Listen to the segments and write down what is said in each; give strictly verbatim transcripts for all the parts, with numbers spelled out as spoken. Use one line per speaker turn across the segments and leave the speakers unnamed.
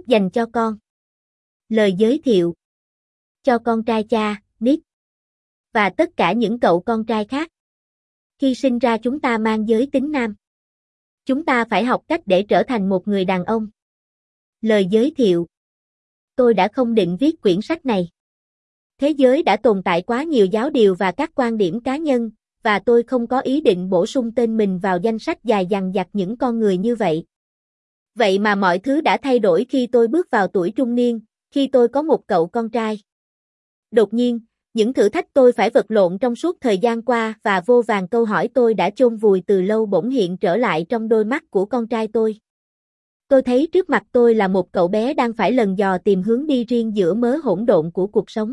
Dành cho con. Lời giới thiệu. Cho con trai cha, Nick. Và tất cả những cậu con trai khác. Khi sinh ra chúng ta mang giới tính nam. Chúng ta phải học cách để trở thành một người đàn ông. Lời giới thiệu. Tôi đã không định viết quyển sách này. Thế giới đã tồn tại quá nhiều giáo điều và các quan điểm cá nhân, và tôi không có ý định bổ sung tên mình vào danh sách dài dằng dặc những con người như vậy. Vậy mà mọi thứ đã thay đổi khi tôi bước vào tuổi trung niên, khi tôi có một cậu con trai. Đột nhiên, những thử thách tôi phải vật lộn trong suốt thời gian qua và vô vàn câu hỏi tôi đã chôn vùi từ lâu bỗng hiện trở lại trong đôi mắt của con trai tôi. Tôi thấy trước mặt tôi là một cậu bé đang phải lần dò tìm hướng đi riêng giữa mớ hỗn độn của cuộc sống.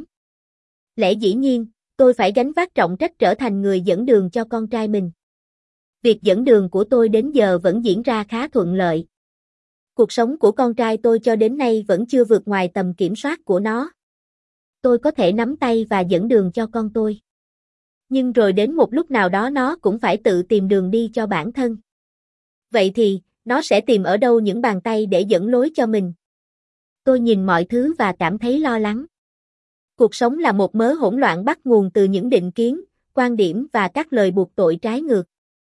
Lẽ dĩ nhiên, tôi phải gánh vác trọng trách trở thành người dẫn đường cho con trai mình. Việc dẫn đường của tôi đến giờ vẫn diễn ra khá thuận lợi. Cuộc sống của con trai tôi cho đến nay vẫn chưa vượt ngoài tầm kiểm soát của nó. Tôi có thể nắm tay và dẫn đường cho con tôi. Nhưng rồi đến một lúc nào đó nó cũng phải tự tìm đường đi cho bản thân. Vậy thì, nó sẽ tìm ở đâu những bàn tay để dẫn lối cho mình? Tôi nhìn mọi thứ và cảm thấy lo lắng. Cuộc sống là một mớ hỗn loạn bắt nguồn từ những định kiến, quan điểm và các lời buộc tội trái ngược.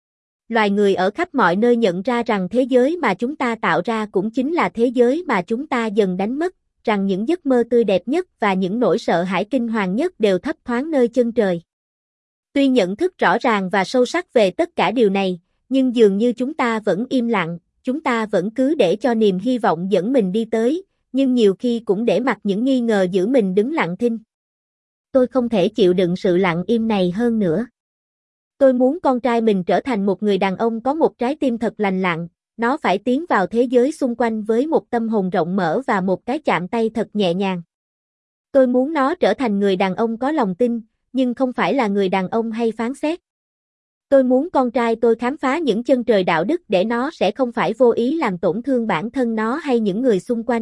Loài người ở khắp mọi nơi nhận ra rằng thế giới mà chúng ta tạo ra cũng chính là thế giới mà chúng ta dần đánh mất, rằng những giấc mơ tươi đẹp nhất và những nỗi sợ hãi kinh hoàng nhất đều thấp thoáng nơi chân trời. Tuy nhận thức rõ ràng và sâu sắc về tất cả điều này, nhưng dường như chúng ta vẫn im lặng, chúng ta vẫn cứ để cho niềm hy vọng dẫn mình đi tới, nhưng nhiều khi cũng để mặc những nghi ngờ giữ mình đứng lặng thinh. Tôi không thể chịu đựng sự lặng im này hơn nữa. Tôi muốn con trai mình trở thành một người đàn ông có một trái tim thật lành lặn, nó phải tiến vào thế giới xung quanh với một tâm hồn rộng mở và một cái chạm tay thật nhẹ nhàng. Tôi muốn nó trở thành người đàn ông có lòng tin, nhưng không phải là người đàn ông hay phán xét. Tôi muốn con trai tôi khám phá những chân trời đạo đức để nó sẽ không phải vô ý làm tổn thương bản thân nó hay những người xung quanh.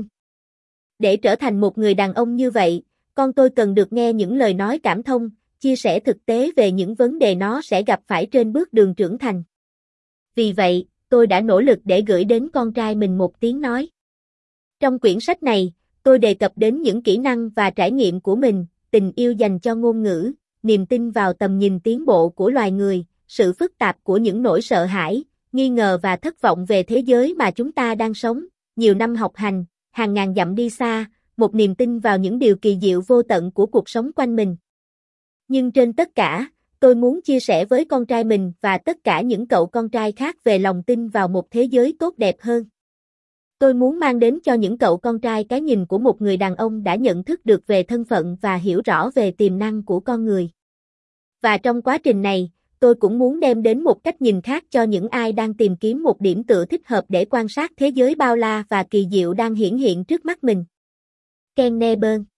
Để trở thành một người đàn ông như vậy, con tôi cần được nghe những lời nói cảm thông, chia sẻ thực tế về những vấn đề nó sẽ gặp phải trên bước đường trưởng thành. Vì vậy, tôi đã nỗ lực để gửi đến con trai mình một tiếng nói. Trong quyển sách này, tôi đề cập đến những kỹ năng và trải nghiệm của mình, tình yêu dành cho ngôn ngữ, niềm tin vào tầm nhìn tiến bộ của loài người, sự phức tạp của những nỗi sợ hãi, nghi ngờ và thất vọng về thế giới mà chúng ta đang sống, nhiều năm học hành, hàng ngàn dặm đi xa, một niềm tin vào những điều kỳ diệu vô tận của cuộc sống quanh mình. Nhưng trên tất cả, tôi muốn chia sẻ với con trai mình và tất cả những cậu con trai khác về lòng tin vào một thế giới tốt đẹp hơn. Tôi muốn mang đến cho những cậu con trai cái nhìn của một người đàn ông đã nhận thức được về thân phận và hiểu rõ về tiềm năng của con người. Và trong quá trình này, tôi cũng muốn đem đến một cách nhìn khác cho những ai đang tìm kiếm một điểm tựa thích hợp để quan sát thế giới bao la và kỳ diệu đang hiển hiện trước mắt mình. Ken Neburn